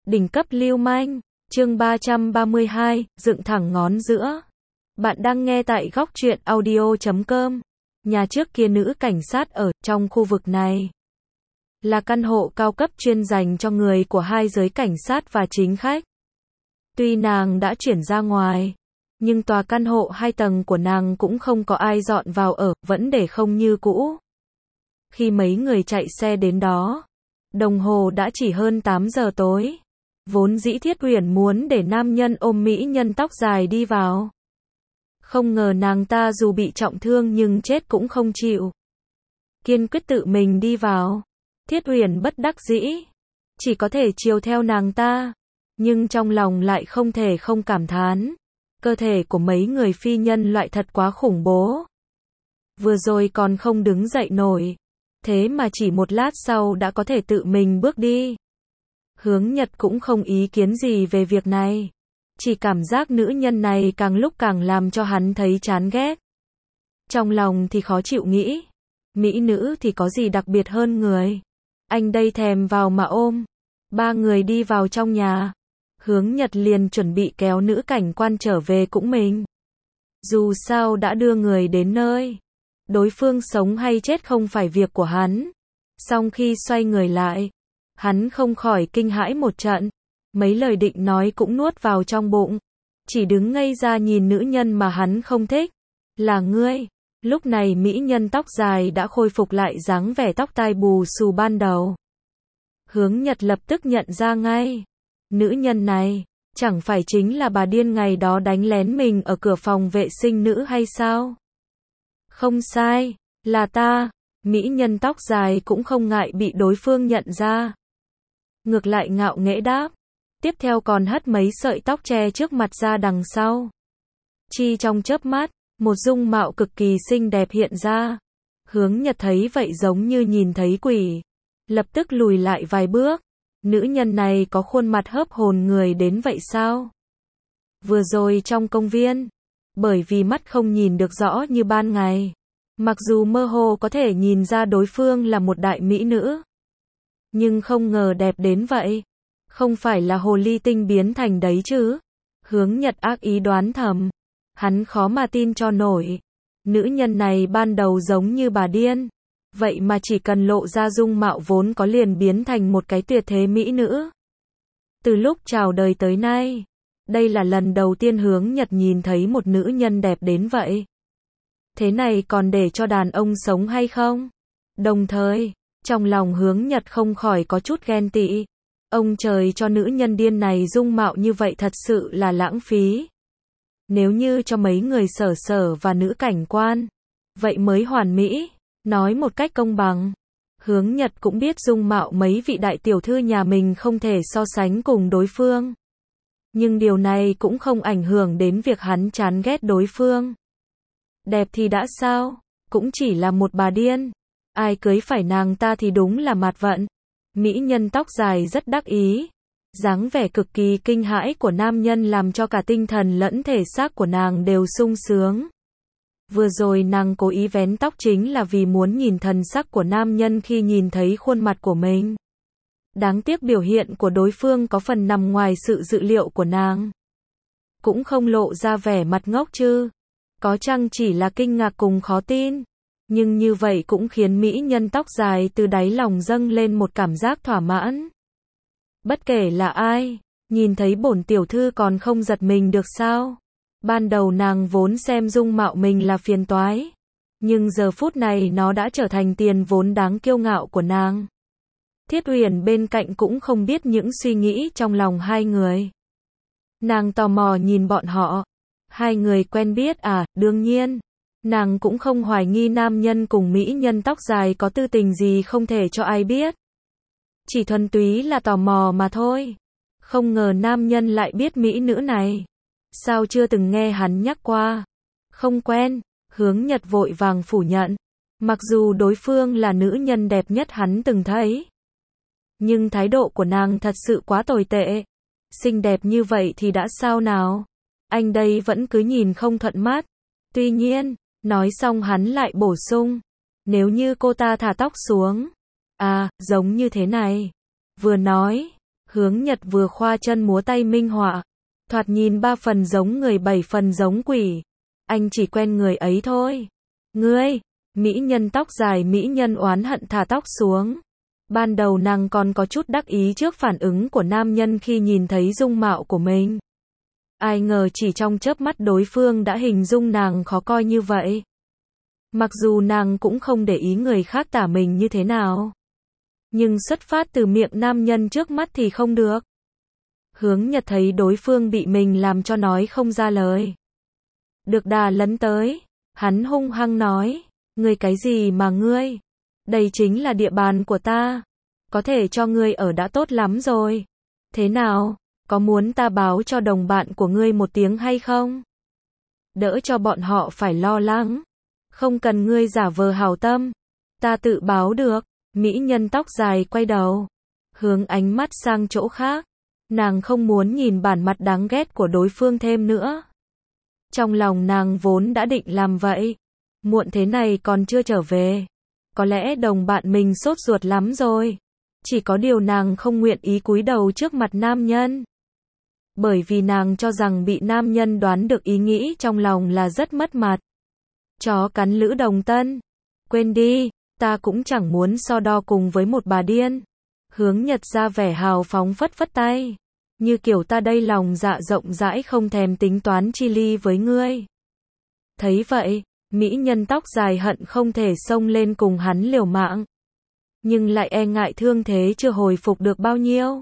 Đỉnh cấp lưu manh, chương 332, dựng thẳng ngón giữa. Bạn đang nghe tại góc truyện audio.com. Nhà trước kia nữ cảnh sát ở trong khu vực này là căn hộ cao cấp chuyên dành cho người của hai giới cảnh sát và chính khách. Tuy nàng đã chuyển ra ngoài, nhưng tòa căn hộ 2 tầng của nàng cũng không có ai dọn vào ở, vẫn để không như cũ. Khi mấy người chạy xe đến đó, đồng hồ đã chỉ hơn 8 giờ tối. Vốn dĩ Thiết Uyển muốn để nam nhân ôm mỹ nhân tóc dài đi vào. Không ngờ nàng ta dù bị trọng thương nhưng chết cũng không chịu. Kiên quyết tự mình đi vào. Thiết Uyển bất đắc dĩ, chỉ có thể chiều theo nàng ta. Nhưng trong lòng lại không thể không cảm thán. Cơ thể của mấy người phi nhân loại thật quá khủng bố. Vừa rồi còn không đứng dậy nổi. Thế mà chỉ một lát sau đã có thể tự mình bước đi. Hướng Nhật cũng không ý kiến gì về việc này. Chỉ cảm giác nữ nhân này càng lúc càng làm cho hắn thấy chán ghét. Trong lòng thì khó chịu nghĩ. Mỹ nữ thì có gì đặc biệt hơn người. Anh đây thèm vào mà ôm. 3 người đi vào trong nhà. Hướng Nhật liền chuẩn bị kéo nữ cảnh quan trở về cũng mình. Dù sao đã đưa người đến nơi. Đối phương sống hay chết không phải việc của hắn. Song khi xoay người lại, hắn không khỏi kinh hãi một trận. Mấy lời định nói cũng nuốt vào trong bụng. Chỉ đứng ngây ra nhìn nữ nhân mà hắn không thích. Là ngươi. Lúc này mỹ nhân tóc dài đã khôi phục lại dáng vẻ tóc tai bù xù ban đầu. Hướng Nhật lập tức nhận ra ngay. Nữ nhân này, chẳng phải chính là bà điên ngày đó đánh lén mình ở cửa phòng vệ sinh nữ hay sao? Không sai, là ta. Mỹ nhân tóc dài cũng không ngại bị đối phương nhận ra. Ngược lại ngạo nghễ đáp. Tiếp theo còn hất mấy sợi tóc che trước mặt ra đằng sau. Chi trong chớp mắt, một dung mạo cực kỳ xinh đẹp hiện ra. Hướng Nhật thấy vậy giống như nhìn thấy quỷ. Lập tức lùi lại vài bước. Nữ nhân này có khuôn mặt hớp hồn người đến vậy sao? Vừa rồi trong công viên, bởi vì mắt không nhìn được rõ như ban ngày. Mặc dù mơ hồ có thể nhìn ra đối phương là một đại mỹ nữ. Nhưng không ngờ đẹp đến vậy. Không phải là hồ ly tinh biến thành đấy chứ? Hướng Nhật ác ý đoán thầm. Hắn khó mà tin cho nổi. Nữ nhân này ban đầu giống như bà điên. Vậy mà chỉ cần lộ ra dung mạo vốn có liền biến thành một cái tuyệt thế mỹ nữ. Từ lúc chào đời tới nay, đây là lần đầu tiên Hướng Nhật nhìn thấy một nữ nhân đẹp đến vậy. Thế này còn để cho đàn ông sống hay không? Đồng thời, trong lòng Hướng Nhật không khỏi có chút ghen tị. Ông trời cho nữ nhân điên này dung mạo như vậy thật sự là lãng phí. Nếu như cho mấy người sở sở và nữ cảnh quan, vậy mới hoàn mỹ. Nói một cách công bằng, Hướng Nhật cũng biết dung mạo mấy vị đại tiểu thư nhà mình không thể so sánh cùng đối phương. Nhưng điều này cũng không ảnh hưởng đến việc hắn chán ghét đối phương. Đẹp thì đã sao, cũng chỉ là một bà điên. Ai cưới phải nàng ta thì đúng là mạt vận. Mỹ nhân tóc dài rất đắc ý. Dáng vẻ cực kỳ kinh hãi của nam nhân làm cho cả tinh thần lẫn thể xác của nàng đều sung sướng. Vừa rồi nàng cố ý vén tóc chính là vì muốn nhìn thần sắc của nam nhân khi nhìn thấy khuôn mặt của mình. Đáng tiếc biểu hiện của đối phương có phần nằm ngoài sự dự liệu của nàng. Cũng không lộ ra vẻ mặt ngốc chứ. Có chăng chỉ là kinh ngạc cùng khó tin. Nhưng như vậy cũng khiến mỹ nhân tóc dài từ đáy lòng dâng lên một cảm giác thỏa mãn. Bất kể là ai, nhìn thấy bổn tiểu thư còn không giật mình được sao? Ban đầu nàng vốn xem dung mạo mình là phiền toái. Nhưng giờ phút này nó đã trở thành tiền vốn đáng kiêu ngạo của nàng. Thiết Uyển bên cạnh cũng không biết những suy nghĩ trong lòng hai người. Nàng tò mò nhìn bọn họ. Hai người quen biết à, đương nhiên. Nàng cũng không hoài nghi nam nhân cùng mỹ nhân tóc dài có tư tình gì không thể cho ai biết. Chỉ thuần túy là tò mò mà thôi. Không ngờ nam nhân lại biết mỹ nữ này. Sao chưa từng nghe hắn nhắc qua? Không quen. Hướng Nhật vội vàng phủ nhận. Mặc dù đối phương là nữ nhân đẹp nhất hắn từng thấy. Nhưng thái độ của nàng thật sự quá tồi tệ. Xinh đẹp như vậy thì đã sao nào? Anh đây vẫn cứ nhìn không thuận mắt. Tuy nhiên, nói xong hắn lại bổ sung. Nếu như cô ta thả tóc xuống. À, giống như thế này. Vừa nói, Hướng Nhật vừa khoa chân múa tay minh họa. Thoạt nhìn 3 phần giống người 7 phần giống quỷ. Anh chỉ quen người ấy thôi. Ngươi, mỹ nhân tóc dài mỹ nhân oán hận thả tóc xuống. Ban đầu nàng còn có chút đắc ý trước phản ứng của nam nhân khi nhìn thấy dung mạo của mình. Ai ngờ chỉ trong chớp mắt đối phương đã hình dung nàng khó coi như vậy. Mặc dù nàng cũng không để ý người khác tả mình như thế nào. Nhưng xuất phát từ miệng nam nhân trước mắt thì không được. Hướng Nhật thấy đối phương bị mình làm cho nói không ra lời. Được đà lấn tới. Hắn hung hăng nói. Ngươi cái gì mà ngươi? Đây chính là địa bàn của ta. Có thể cho ngươi ở đã tốt lắm rồi. Thế nào? Có muốn ta báo cho đồng bạn của ngươi một tiếng hay không? Đỡ cho bọn họ phải lo lắng. Không cần ngươi giả vờ hảo tâm. Ta tự báo được. Mỹ nhân tóc dài quay đầu. Hướng ánh mắt sang chỗ khác. Nàng không muốn nhìn bản mặt đáng ghét của đối phương thêm nữa. Trong lòng nàng vốn đã định làm vậy. Muộn thế này còn chưa trở về. Có lẽ đồng bạn mình sốt ruột lắm rồi. Chỉ có điều nàng không nguyện ý cúi đầu trước mặt nam nhân. Bởi vì nàng cho rằng bị nam nhân đoán được ý nghĩ trong lòng là rất mất mặt. Chó cắn lữ đồng tân. Quên đi, ta cũng chẳng muốn so đo cùng với một bà điên. Hướng Nhật ra vẻ hào phóng phất phất tay. Như kiểu ta đây lòng dạ rộng rãi không thèm tính toán chi ly với ngươi. Thấy vậy, mỹ nhân tóc dài hận không thể xông lên cùng hắn liều mạng. Nhưng lại e ngại thương thế chưa hồi phục được bao nhiêu.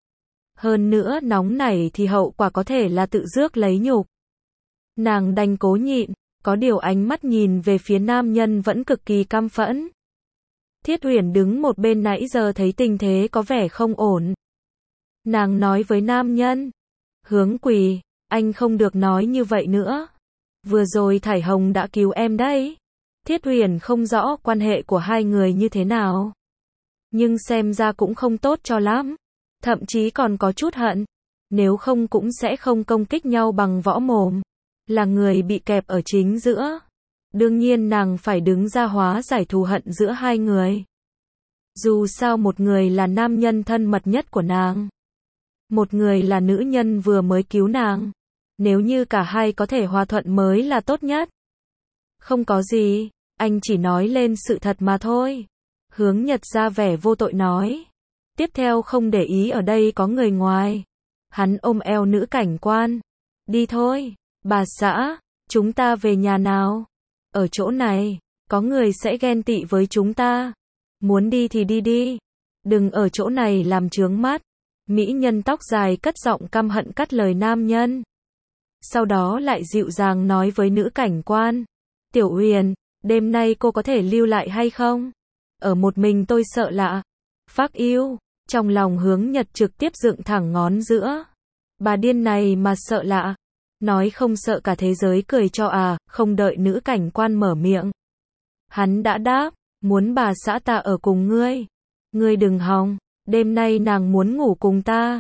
Hơn nữa nóng nảy thì hậu quả có thể là tự rước lấy nhục. Nàng đành cố nhịn, có điều ánh mắt nhìn về phía nam nhân vẫn cực kỳ căm phẫn. Thiết Huyền đứng một bên nãy giờ thấy tình thế có vẻ không ổn. Nàng nói với nam nhân. Hướng Quỳ, anh không được nói như vậy nữa. Vừa rồi Thải Hồng đã cứu em đấy. Thiết Huyền không rõ quan hệ của hai người như thế nào. Nhưng xem ra cũng không tốt cho lắm. Thậm chí còn có chút hận. Nếu không cũng sẽ không công kích nhau bằng võ mồm. Là người bị kẹp ở chính giữa. Đương nhiên nàng phải đứng ra hóa giải thù hận giữa hai người. Dù sao một người là nam nhân thân mật nhất của nàng. Một người là nữ nhân vừa mới cứu nàng. Nếu như cả hai có thể hòa thuận mới là tốt nhất. Không có gì, anh chỉ nói lên sự thật mà thôi. Hướng Nhật ra vẻ vô tội nói. Tiếp theo không để ý ở đây có người ngoài. Hắn ôm eo nữ cảnh quan. Đi thôi, bà xã, chúng ta về nhà nào. Ở chỗ này, có người sẽ ghen tị với chúng ta. Muốn đi thì đi đi. Đừng ở chỗ này làm chướng mắt. Mỹ nhân tóc dài cất giọng căm hận cắt lời nam nhân. Sau đó lại dịu dàng nói với nữ cảnh quan. Tiểu Huyền, đêm nay cô có thể lưu lại hay không? Ở một mình tôi sợ lạ. Phác yêu, trong lòng Hướng Nhật trực tiếp dựng thẳng ngón giữa. Bà điên này mà sợ lạ. Nói không sợ cả thế giới cười cho à, không đợi nữ cảnh quan mở miệng. Hắn đã đáp, muốn bà xã ta ở cùng ngươi. Ngươi đừng hòng, đêm nay nàng muốn ngủ cùng ta.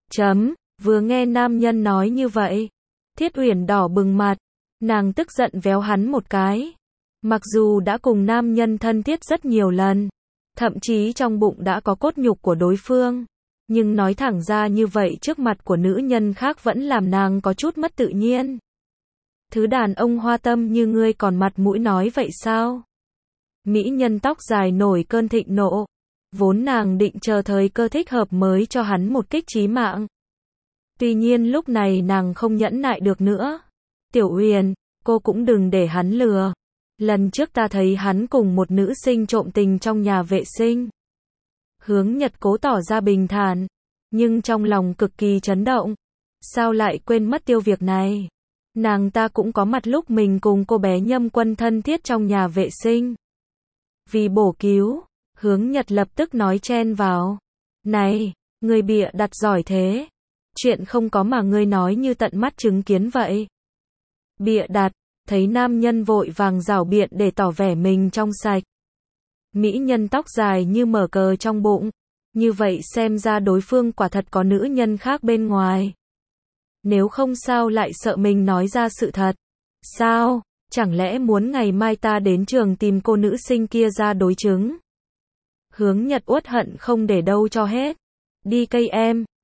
Vừa nghe nam nhân nói như vậy. Thiết Uyển đỏ bừng mặt. Nàng tức giận véo hắn một cái. Mặc dù đã cùng nam nhân thân thiết rất nhiều lần. Thậm chí trong bụng đã có cốt nhục của đối phương. Nhưng nói thẳng ra như vậy trước mặt của nữ nhân khác vẫn làm nàng có chút mất tự nhiên. Thứ đàn ông hoa tâm như ngươi còn mặt mũi nói vậy sao? Mỹ nhân tóc dài nổi cơn thịnh nộ. Vốn nàng định chờ thời cơ thích hợp mới cho hắn một kích chí mạng. Tuy nhiên lúc này nàng không nhẫn nại được nữa. Tiểu Huyền, cô cũng đừng để hắn lừa. Lần trước ta thấy hắn cùng một nữ sinh trộm tình trong nhà vệ sinh. Hướng Nhật cố tỏ ra bình thản, nhưng trong lòng cực kỳ chấn động. Sao lại quên mất tiêu việc này? Nàng ta cũng có mặt lúc mình cùng cô bé Nhâm Quân thân thiết trong nhà vệ sinh. Vì bổ cứu, Hướng Nhật lập tức nói chen vào. Này, người bịa đặt giỏi thế. Chuyện không có mà ngươi nói như tận mắt chứng kiến vậy. Bịa đặt, thấy nam nhân vội vàng rảo biện để tỏ vẻ mình trong sạch. Mỹ nhân tóc dài như mở cờ trong bụng. Như vậy xem ra đối phương quả thật có nữ nhân khác bên ngoài. Nếu không sao lại sợ mình nói ra sự thật. Sao? Chẳng lẽ muốn ngày mai ta đến trường tìm cô nữ sinh kia ra đối chứng? Hướng Nhật uất hận không để đâu cho hết. Đi cây em,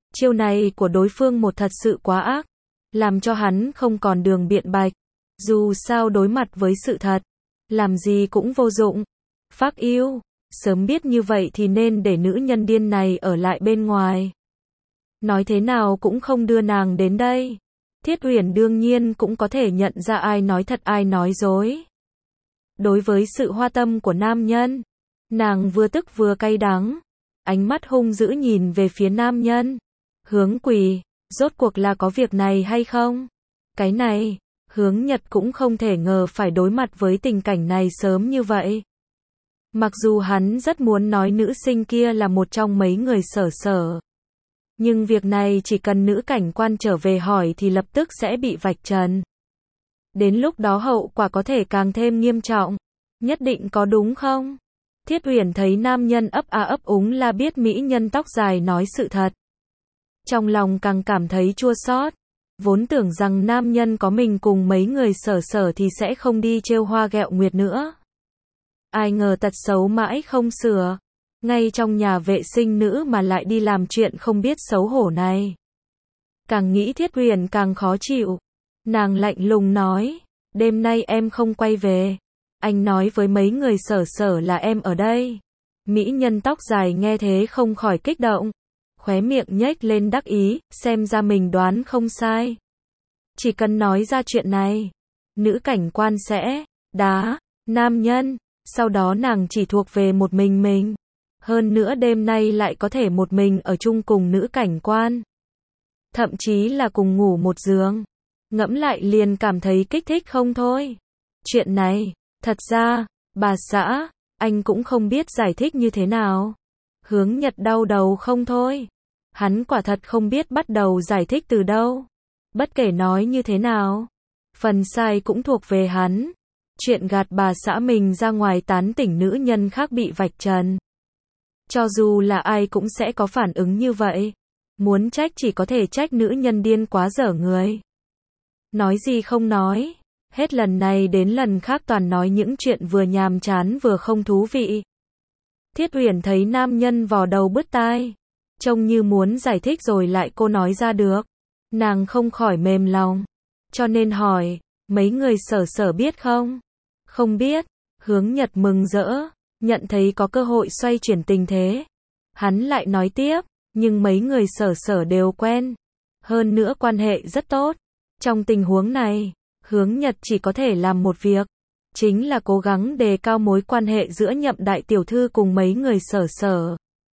Chiêu này của đối phương một thật sự quá ác, làm cho hắn không còn đường biện bạch. Dù sao đối mặt với sự thật, làm gì cũng vô dụng. Phác yêu, sớm biết như vậy thì nên để nữ nhân điên này ở lại bên ngoài. Nói thế nào cũng không đưa nàng đến đây. Thiết Uyển đương nhiên cũng có thể nhận ra ai nói thật ai nói dối. Đối với sự hoa tâm của nam nhân, nàng vừa tức vừa cay đắng, ánh mắt hung dữ nhìn về phía nam nhân. Hướng Quỳ, rốt cuộc là có việc này hay không? Cái này, Hướng Nhật cũng không thể ngờ phải đối mặt với tình cảnh này sớm như vậy. Mặc dù hắn rất muốn nói nữ sinh kia là một trong mấy người Sở, nhưng việc này chỉ cần nữ cảnh quan trở về hỏi thì lập tức sẽ bị vạch trần. Đến lúc đó hậu quả có thể càng thêm nghiêm trọng. Nhất định có đúng không? Thiết Uyển thấy nam nhân ấp a ấp úng là biết mỹ nhân tóc dài nói sự thật. Trong lòng càng cảm thấy chua xót. Vốn tưởng rằng nam nhân có mình cùng mấy người Sở thì sẽ không đi trêu hoa ghẹo nguyệt nữa. Ai ngờ tật xấu mãi không sửa. Ngay trong nhà vệ sinh nữ mà lại đi làm chuyện không biết xấu hổ này. Càng nghĩ Thiết Uyển càng khó chịu. Nàng lạnh lùng nói, đêm nay em không quay về. Anh nói với mấy người Sở là em ở đây. Mỹ nhân tóc dài nghe thế không khỏi kích động. Khóe miệng nhếch lên đắc ý, xem ra mình đoán không sai. Chỉ cần nói ra chuyện này, nữ cảnh quan sẽ đá nam nhân, sau đó nàng chỉ thuộc về một mình. Hơn nữa đêm nay lại có thể một mình ở chung cùng nữ cảnh quan. Thậm chí là cùng ngủ một giường. Ngẫm lại liền cảm thấy kích thích không thôi. Chuyện này, thật ra, bà xã, anh cũng không biết giải thích như thế nào. Hướng Nhật đau đầu không thôi. Hắn quả thật không biết bắt đầu giải thích từ đâu. Bất kể nói như thế nào, phần sai cũng thuộc về hắn. Chuyện gạt bà xã mình ra ngoài tán tỉnh nữ nhân khác bị vạch trần. Cho dù là ai cũng sẽ có phản ứng như vậy. Muốn trách chỉ có thể trách nữ nhân điên quá dở người. Nói gì không nói. Hết lần này đến lần khác toàn nói những chuyện vừa nhàm chán vừa không thú vị. Thiết Uyển thấy nam nhân vò đầu bứt tai. Trông như muốn giải thích rồi lại cô nói ra được. Nàng không khỏi mềm lòng. Cho nên hỏi, mấy người Sở biết không? Không biết. Hướng Nhật mừng rỡ, nhận thấy có cơ hội xoay chuyển tình thế. Hắn lại nói tiếp, nhưng mấy người Sở đều quen. Hơn nữa quan hệ rất tốt. Trong tình huống này, Hướng Nhật chỉ có thể làm một việc. Chính là cố gắng đề cao mối quan hệ giữa Nhậm đại tiểu thư cùng mấy người Sở.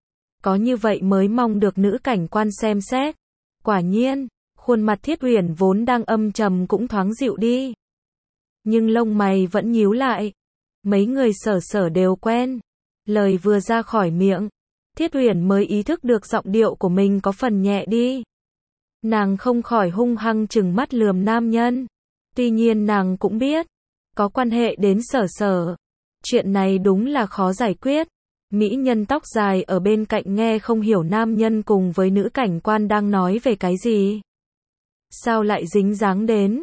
Có như vậy mới mong được nữ cảnh quan xem xét. Quả nhiên, khuôn mặt Thiết Uyển vốn đang âm trầm cũng thoáng dịu đi. Nhưng lông mày vẫn nhíu lại. Mấy người Sở đều quen. Lời vừa ra khỏi miệng, Thiết Uyển mới ý thức được giọng điệu của mình có phần nhẹ đi. Nàng không khỏi hung hăng trừng mắt lườm nam nhân. Tuy nhiên nàng cũng biết, có quan hệ đến Sở. Chuyện này đúng là khó giải quyết. Mỹ nhân tóc dài ở bên cạnh nghe không hiểu nam nhân cùng với nữ cảnh quan đang nói về cái gì. Sao lại dính dáng đến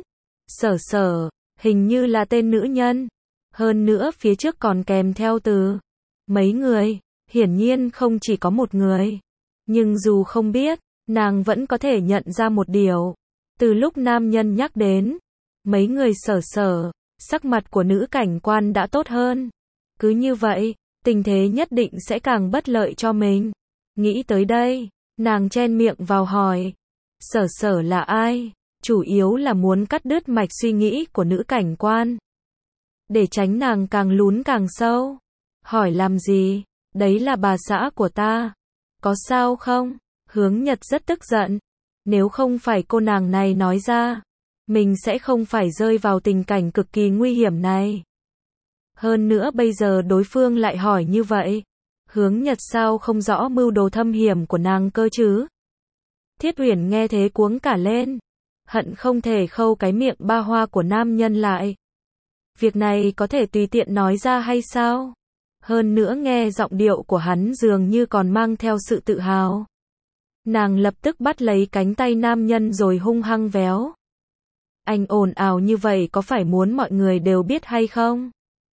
Sở, hình như là tên nữ nhân. Hơn nữa phía trước còn kèm theo từ mấy người, hiển nhiên không chỉ có một người. Nhưng dù không biết, nàng vẫn có thể nhận ra một điều. Từ lúc nam nhân nhắc đến mấy người Sở, sắc mặt của nữ cảnh quan đã tốt hơn. Cứ như vậy, tình thế nhất định sẽ càng bất lợi cho mình. Nghĩ tới đây, nàng chen miệng vào hỏi, Sở là ai? Chủ yếu là muốn cắt đứt mạch suy nghĩ của nữ cảnh quan. Để tránh nàng càng lún càng sâu. Hỏi làm gì? Đấy là bà xã của ta. Có sao không? Hướng Nhật rất tức giận. Nếu không phải cô nàng này nói ra, mình sẽ không phải rơi vào tình cảnh cực kỳ nguy hiểm này. Hơn nữa bây giờ đối phương lại hỏi như vậy. Hướng Nhật sao không rõ mưu đồ thâm hiểm của nàng cơ chứ? Thiết Uyển nghe thế cuống cả lên. Hận không thể khâu cái miệng ba hoa của nam nhân lại. Việc này có thể tùy tiện nói ra hay sao? Hơn nữa nghe giọng điệu của hắn dường như còn mang theo sự tự hào. Nàng lập tức bắt lấy cánh tay nam nhân rồi hung hăng véo. Anh ồn ào như vậy có phải muốn mọi người đều biết hay không?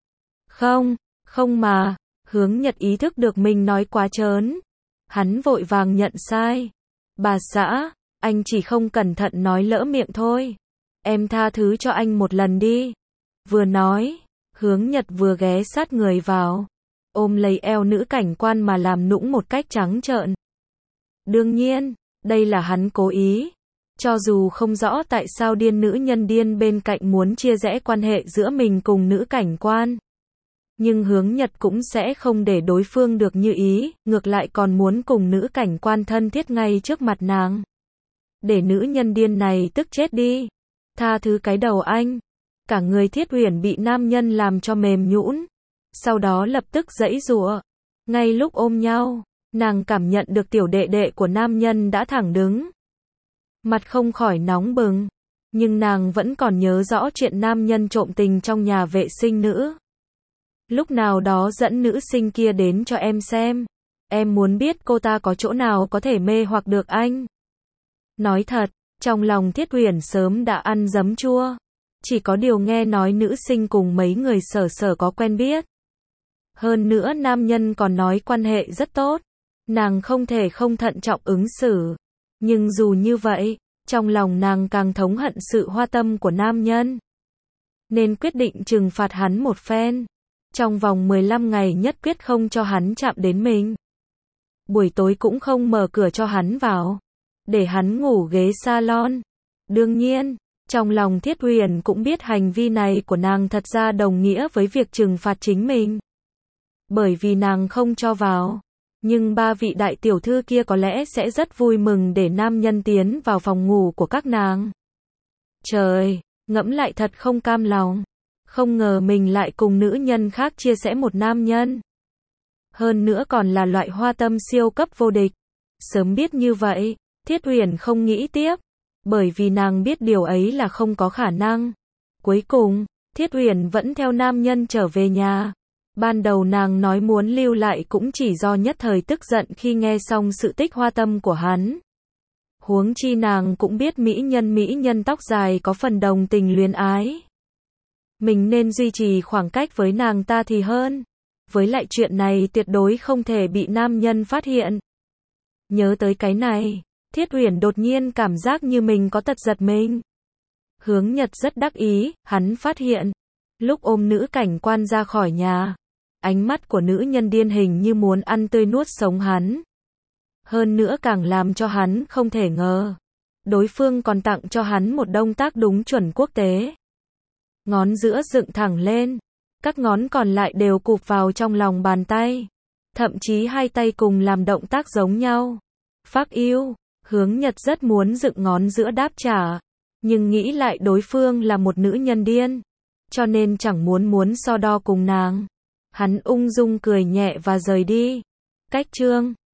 Không mà. Hướng Nhật ý thức được mình nói quá trớn. Hắn vội vàng nhận sai. Bà xã, anh chỉ không cẩn thận nói lỡ miệng thôi. Em tha thứ cho anh một lần đi. Vừa nói, Hướng Nhật vừa ghé sát người vào, ôm lấy eo nữ cảnh quan mà làm nũng một cách trắng trợn. Đương nhiên, đây là hắn cố ý. Cho dù không rõ tại sao điên nữ nhân điên bên cạnh muốn chia rẽ quan hệ giữa mình cùng nữ cảnh quan. Nhưng Hướng Nhật cũng sẽ không để đối phương được như ý, ngược lại còn muốn cùng nữ cảnh quan thân thiết ngay trước mặt nàng. Để nữ nhân điên này tức chết đi. Tha thứ cái đầu anh. Cả người Thiết Uyển bị nam nhân làm cho mềm nhũn. Sau đó lập tức giãy giụa. Ngay lúc ôm nhau, nàng cảm nhận được tiểu đệ đệ của nam nhân đã thẳng đứng. Mặt không khỏi nóng bừng. Nhưng nàng vẫn còn nhớ rõ chuyện nam nhân trộm tình trong nhà vệ sinh nữ. Lúc nào đó dẫn nữ sinh kia đến cho em xem. Em muốn biết cô ta có chỗ nào có thể mê hoặc được anh. Nói thật, trong lòng Thiết Uyển sớm đã ăn giấm chua. Chỉ có điều nghe nói nữ sinh cùng mấy người sở sở có quen biết. Hơn nữa nam nhân còn nói quan hệ rất tốt. Nàng không thể không thận trọng ứng xử. Nhưng dù như vậy, trong lòng nàng càng thống hận sự hoa tâm của nam nhân. Nên quyết định trừng phạt hắn một phen. Trong vòng 15 ngày nhất quyết không cho hắn chạm đến mình. Buổi tối cũng không mở cửa cho hắn vào. Để hắn ngủ ghế salon. Đương nhiên, trong lòng Thiết Uyển cũng biết hành vi này của nàng thật ra đồng nghĩa với việc trừng phạt chính mình. Bởi vì nàng không cho vào. Nhưng ba vị đại tiểu thư kia có lẽ sẽ rất vui mừng để nam nhân tiến vào phòng ngủ của các nàng. Trời, ngẫm lại thật không cam lòng. Không ngờ mình lại cùng nữ nhân khác chia sẻ một nam nhân. Hơn nữa còn là loại hoa tâm siêu cấp vô địch. Sớm biết như vậy, Thiết Uyển không nghĩ tiếp. Bởi vì nàng biết điều ấy là không có khả năng. Cuối cùng, Thiết Uyển vẫn theo nam nhân trở về nhà. Ban đầu nàng nói muốn lưu lại cũng chỉ do nhất thời tức giận khi nghe xong sự tích hoa tâm của hắn. Huống chi nàng cũng biết mỹ nhân tóc dài có phần đồng tình luyến ái. Mình nên duy trì khoảng cách với nàng ta thì hơn. Với lại chuyện này tuyệt đối không thể bị nam nhân phát hiện. Nhớ tới cái này, Thiết Uyển đột nhiên cảm giác như mình có tật giật mình. Hướng Nhật rất đắc ý, hắn phát hiện. Lúc ôm nữ cảnh quan ra khỏi nhà, ánh mắt của nữ nhân điên hình như muốn ăn tươi nuốt sống hắn. Hơn nữa càng làm cho hắn không thể ngờ. Đối phương còn tặng cho hắn một động tác đúng chuẩn quốc tế. Ngón giữa dựng thẳng lên. Các ngón còn lại đều cụp vào trong lòng bàn tay. Thậm chí hai tay cùng làm động tác giống nhau. Phác yêu, Hướng Nhật rất muốn dựng ngón giữa đáp trả. Nhưng nghĩ lại đối phương là một nữ nhân điên. Cho nên chẳng muốn so đo cùng nàng. Hắn ung dung cười nhẹ và rời đi. Cách chương